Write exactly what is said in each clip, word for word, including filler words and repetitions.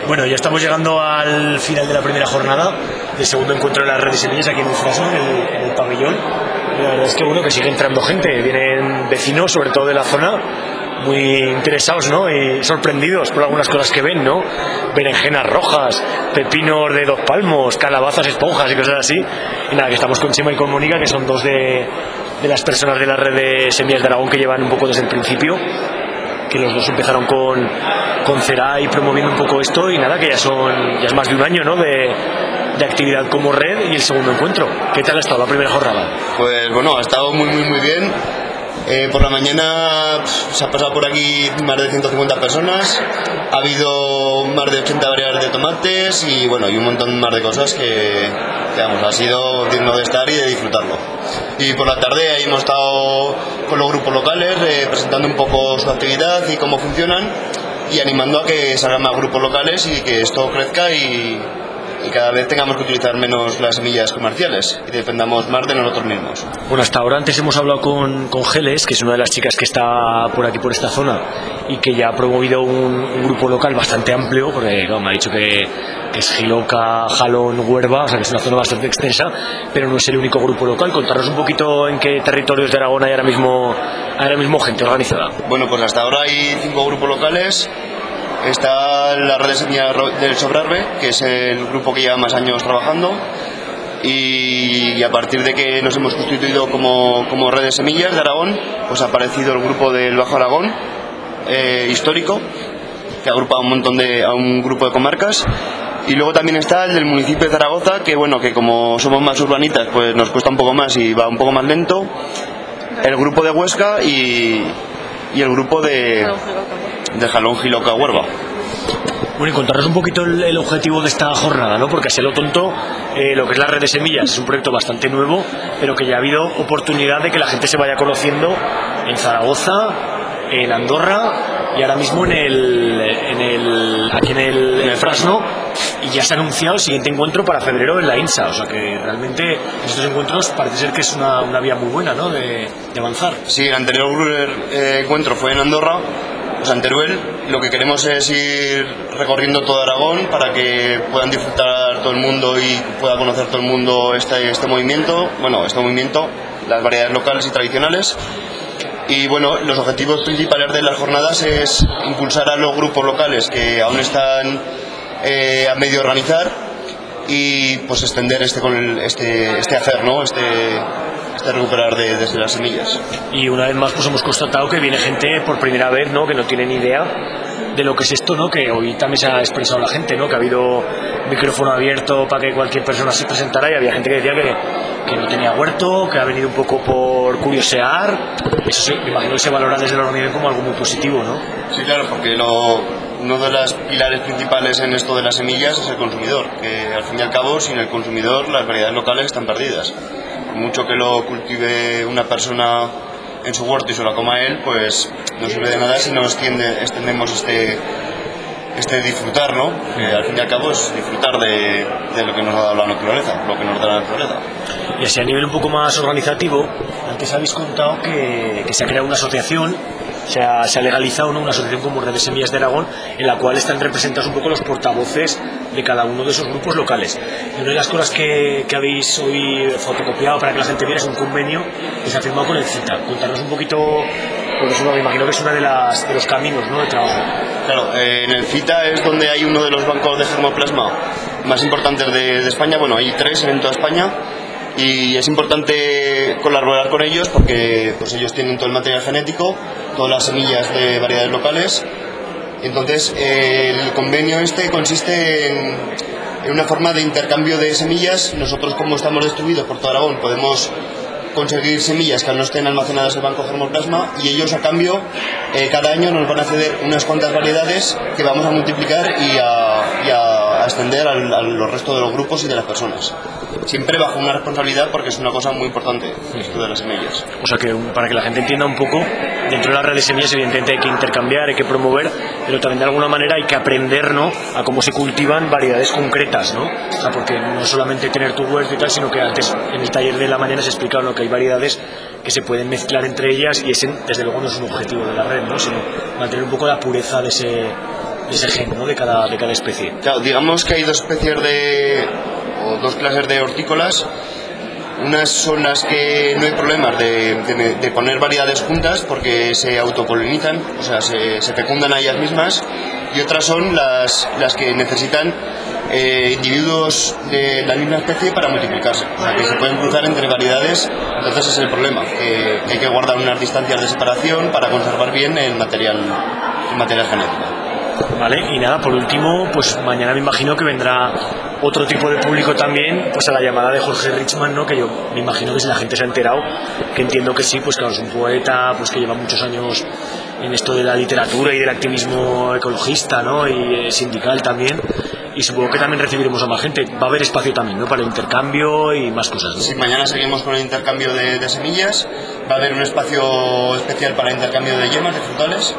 Bueno, ya estamos llegando al final de la primera jornada del segundo encuentro de las redes semillas aquí en el Frasno, en el, en el pabellón. Y la verdad es que bueno, que sigue entrando gente, vienen vecinos, sobre todo de la zona, muy interesados, ¿no? Y sorprendidos por algunas cosas que ven, ¿no? Berenjenas rojas, pepinos de dos palmos, calabazas, esponjas y cosas así. Y nada, que estamos con Chema y con Mónica, que son dos de, de las personas de la red de Semillas de Aragón que llevan un poco desde el principio, que los dos empezaron con, con Ceray promoviendo un poco esto, y nada, que ya son ya es más de un año, ¿no? de, de actividad como red, y el segundo encuentro. ¿Qué tal ha estado la primera jornada? Pues bueno, ha estado muy muy muy bien. Eh, por la mañana pff, se ha pasado por aquí más de ciento cincuenta personas, ha habido más de ochenta variedades de tomates y bueno, y un montón más de cosas que, que vamos, ha sido digno de estar y de disfrutarlo. Y por la tarde ahí hemos estado con los grupos locales eh, presentando un poco su actividad y cómo funcionan, y animando a que salgan más grupos locales y que esto crezca y, y cada vez tengamos que utilizar menos las semillas comerciales y dependamos más de nosotros mismos. Bueno, hasta ahora antes hemos hablado con, con Geles, que es una de las chicas que está por aquí, por esta zona, y que ya ha promovido un, un grupo local bastante amplio, porque no, me ha dicho que, que es Giloca, Jalón, Huerva, o sea que es una zona bastante extensa, pero no es el único grupo local. Contarnos un poquito en qué territorios de Aragón hay ahora mismo, ahora mismo gente organizada. Bueno, pues hasta ahora hay cinco grupos locales. Está la red de semillas del Sobrarbe, que es el grupo que lleva más años trabajando, y, y a partir de que nos hemos constituido como, como red de semillas de Aragón, pues ha aparecido el grupo del Bajo Aragón, eh, histórico, que agrupa a un montón de, a un grupo de comarcas. Y luego también está el del municipio de Zaragoza, que bueno, que como somos más urbanitas, pues nos cuesta un poco más y va un poco más lento. El grupo de Huesca y, y el grupo de... de Jalón, Giloca, Huerva. Bueno, y contarnos un poquito el, el objetivo de esta jornada, ¿no? Porque así lo tonto, eh, lo que es la red de semillas es un proyecto bastante nuevo, pero que ya ha habido oportunidad de que la gente se vaya conociendo en Zaragoza, en Andorra y ahora mismo en el, en el aquí en el, en el Frasno, y ya se ha anunciado el siguiente encuentro para febrero en la INSA. O sea que realmente estos encuentros parece ser que es una, una vía muy buena, ¿no? de, de avanzar. Sí, el anterior eh, encuentro fue en Andorra, pues en Teruel. Lo que queremos es ir recorriendo todo Aragón para que puedan disfrutar todo el mundo y pueda conocer todo el mundo este, este movimiento, bueno, este movimiento, las variedades locales y tradicionales. Y bueno, los objetivos principales de las jornadas es impulsar a los grupos locales que aún están eh, a medio organizar, y pues extender este con el, este, este hacer, ¿no? Este, este recuperar de, desde las semillas. Y una vez más pues hemos constatado que viene gente por primera vez, ¿no? Que no tiene ni idea de lo que es esto, ¿no? Que hoy también se ha expresado la gente, ¿no? Que ha habido micrófono abierto para que cualquier persona se presentara, y había gente que decía que, que no tenía huerto, que ha venido un poco por curiosear. Eso sí, me imagino que se valora desde la organización como algo muy positivo, ¿no? Sí, claro, porque lo, uno de los pilares principales en esto de las semillas es el consumidor, que al fin y al cabo sin el consumidor las variedades locales están perdidas. Por mucho que lo cultive una persona en su huerto y se lo coma él, pues no sirve de nada si no extiende, extendemos este, este disfrutar, ¿no? Que al fin y al cabo es disfrutar de, de lo que nos ha dado la naturaleza, lo que nos da la naturaleza. Y así a nivel un poco más organizativo, antes habéis contado que, que se ha creado una asociación, se ha, se ha legalizado, ¿no? Una asociación como Red de Semillas de Aragón, en la cual están representados un poco los portavoces de cada uno de esos grupos locales. Y una de las cosas que, que habéis hoy fotocopiado para que la gente viera es un convenio que se ha firmado con el CITA. Contarnos un poquito, porque eso me imagino que es uno de, las, de los caminos, ¿no? De trabajo. Claro, eh, en el CITA es donde hay uno de los bancos de germoplasma más importantes de, de España. Bueno, hay tres en toda España. Y es importante colaborar con ellos porque pues ellos tienen todo el material genético, todas las semillas de variedades locales. Entonces eh, el convenio este consiste en, en una forma de intercambio de semillas. Nosotros, como estamos distribuidos por todo Aragón, podemos conseguir semillas que no estén almacenadas en el banco germoplasma, y ellos a cambio eh, cada año nos van a ceder unas cuantas variedades que vamos a multiplicar y a, y a extender al, a los restos de los grupos y de las personas, siempre bajo una responsabilidad, porque es una cosa muy importante esto de las semillas. O sea que para que la gente entienda un poco, dentro de la red de semillas evidentemente hay que intercambiar, hay que promover, pero también de alguna manera hay que aprender, ¿no? A cómo se cultivan variedades concretas, ¿no? O sea, porque no solamente tener tu huerto y tal, sino que antes en el taller de la mañana se explicaba, ¿no? Que hay variedades que se pueden mezclar entre ellas, y ese desde luego no es un objetivo de la red, ¿no? Sino mantener un poco la pureza de ese ese gen, ¿no? de, cada, de cada especie. Claro, digamos que hay dos especies de, o dos clases de hortícolas. Unas son las que no hay problemas de, de, de poner variedades juntas porque se autopolinizan, o sea, se, se fecundan a ellas mismas, y otras son las, las que necesitan eh, individuos de la misma especie para multiplicarse, o sea, que se pueden cruzar entre variedades. Entonces ese es el problema, que, que hay que guardar unas distancias de separación para conservar bien el material, el material genético. Vale, y nada, por último, pues mañana me imagino que vendrá otro tipo de público también, pues a la llamada de Jorge Richman, ¿no? Que yo me imagino que si la gente se ha enterado, que entiendo que sí, pues claro, es un poeta pues que lleva muchos años en esto de la literatura y del activismo ecologista, ¿no? Y eh, sindical también, y supongo que también recibiremos a más gente. Va a haber espacio también, ¿no? Para el intercambio y más cosas, ¿no? Sí, mañana seguimos con el intercambio de, de semillas, va a haber un espacio especial para el intercambio de yemas, de frutales.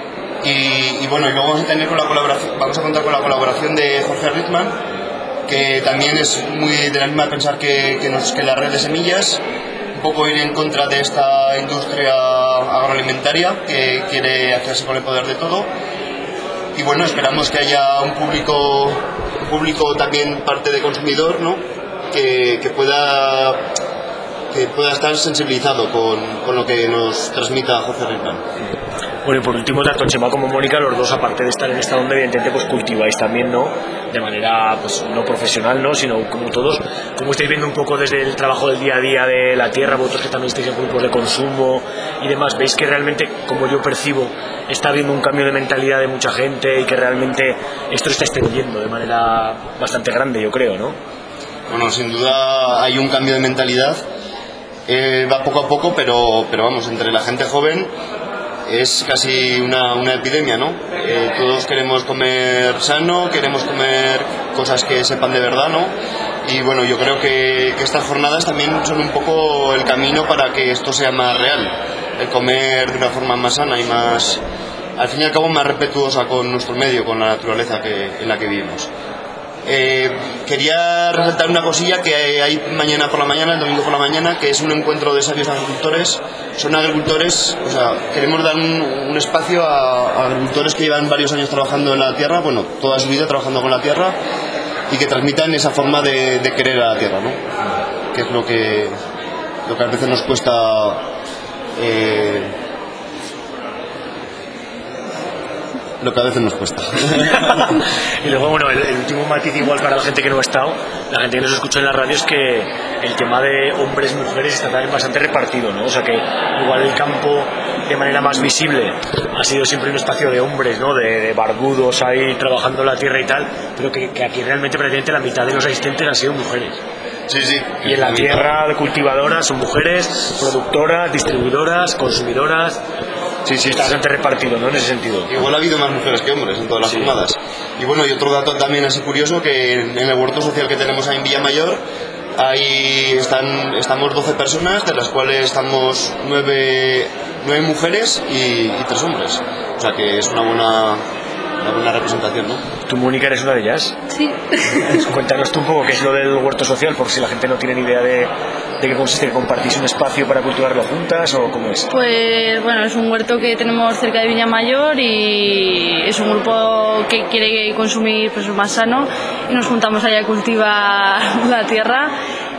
Y, y bueno, y luego vamos a tener con la colaboración, vamos a contar con la colaboración de Jorge Richman, que también es muy de la misma pensar que, que, nos, que la red de semillas, un poco ir en contra de esta industria agroalimentaria que quiere hacerse con el poder de todo. Y bueno, esperamos que haya un público, un público también parte de consumidor, ¿no? que, que pueda que pueda estar sensibilizado con, con lo que nos transmita Jorge Richman. Bueno, y por último, tanto Chema como Mónica, los dos, aparte de estar en esta onda, evidentemente pues cultiváis también, ¿no? De manera, pues no profesional, ¿no? Sino como todos, como estáis viendo un poco desde el trabajo del día a día de la tierra, vosotros que también estáis en grupos de consumo y demás, veis que realmente, como yo percibo, está habiendo un cambio de mentalidad de mucha gente y que realmente esto está extendiendo de manera bastante grande, yo creo, ¿no? Bueno, sin duda hay un cambio de mentalidad, eh, va poco a poco, pero, pero vamos, entre la gente joven es casi una, una epidemia, ¿no? Eh, todos queremos comer sano, queremos comer cosas que sepan de verdad, ¿no? Y bueno, yo creo que, que estas jornadas también son un poco el camino para que esto sea más real, el comer de una forma más sana y más, al fin y al cabo, más respetuosa con nuestro medio, con la naturaleza que, en la que vivimos. Eh, quería resaltar una cosilla que hay mañana por la mañana, el domingo por la mañana, que es un encuentro de sabios agricultores. Son agricultores, o sea, queremos dar un, un espacio a, a agricultores que llevan varios años trabajando en la tierra, bueno, toda su vida trabajando con la tierra, y que transmitan esa forma de, de querer a la tierra, ¿no? Que es lo que, lo que a veces nos cuesta eh, lo que a veces nos cuesta. Y luego, bueno, el, el último matiz igual para la gente que no ha estado, la gente que nos escucha en la radio, es que el tema de hombres y mujeres está también bastante repartido, ¿no? O sea que igual el campo de manera más visible ha sido siempre un espacio de hombres, ¿no? De, de barbudos ahí trabajando la tierra y tal, pero que, que aquí realmente prácticamente la mitad de los asistentes han sido mujeres. Sí, sí. Y en la tierra de cultivadoras son mujeres, productoras, distribuidoras, consumidoras. Sí, sí, está bastante repartido, ¿no? En ese sentido. Igual ha habido más mujeres que hombres en todas las sí. jornadas. Y bueno, y otro dato también así curioso, que en el huerto social que tenemos ahí en Villamayor, ahí están, estamos doce personas, de las cuales estamos nueve, nueve mujeres y, y tres hombres. O sea que es una buena, una buena representación, ¿no? ¿Tú, Mónica, eres una de ellas? Sí. Cuéntanos tú un poco qué es lo del huerto social, por si la gente no tiene ni idea de, de qué consiste, que compartís un espacio para cultivarlo juntas o cómo es. Pues bueno, es un huerto que tenemos cerca de Villamayor y es un grupo que quiere consumir pues, más sano y nos juntamos allá a cultivar la tierra.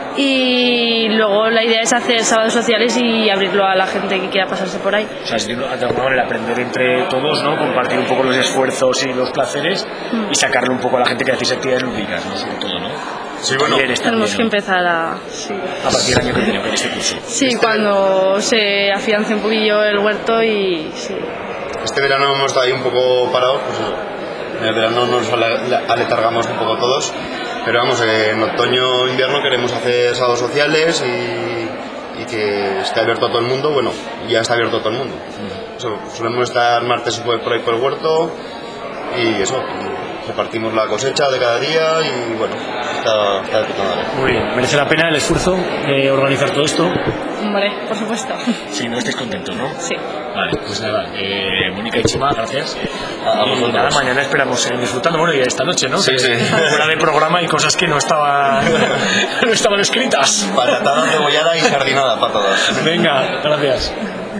Y luego la idea es hacer sábados sociales y abrirlo a la gente que quiera pasarse por ahí. O sea, es de alguna manera aprender entre todos, ¿no? Compartir un poco los esfuerzos y los placeres mm. y sacarle un poco a la gente que hace actividades lúdicas, ¿no? Sobre todo, ¿no? Sí, bueno, tenemos que empezar a... Sí. A partir del año que viene, con este curso. Sí, este cuando ver... se afiance un poquillo el huerto y... Sí. Este verano hemos estado ahí un poco parados, pues en el verano nos aletargamos un poco todos. Pero vamos, eh, en otoño e invierno queremos hacer sábados sociales y, y que esté abierto a todo el mundo. Bueno, ya está abierto a todo el mundo. Eso, solemos estar martes por ahí por el huerto y eso, repartimos la cosecha de cada día y bueno, está, está de puta madre. Muy bien, ¿merece la pena el esfuerzo de organizar todo esto? Hombre, por supuesto. Sí, no estáis contentos, ¿no? Sí. Vale, pues nada, eh, Mónica y Chema, gracias. A y nada, mañana esperamos seguir disfrutando, bueno, y esta noche, ¿no? Sí, que sí. Fuera de programa y cosas que no estaban, no estaban escritas. Patatada, cebollada y sardinada para todos. Venga, gracias.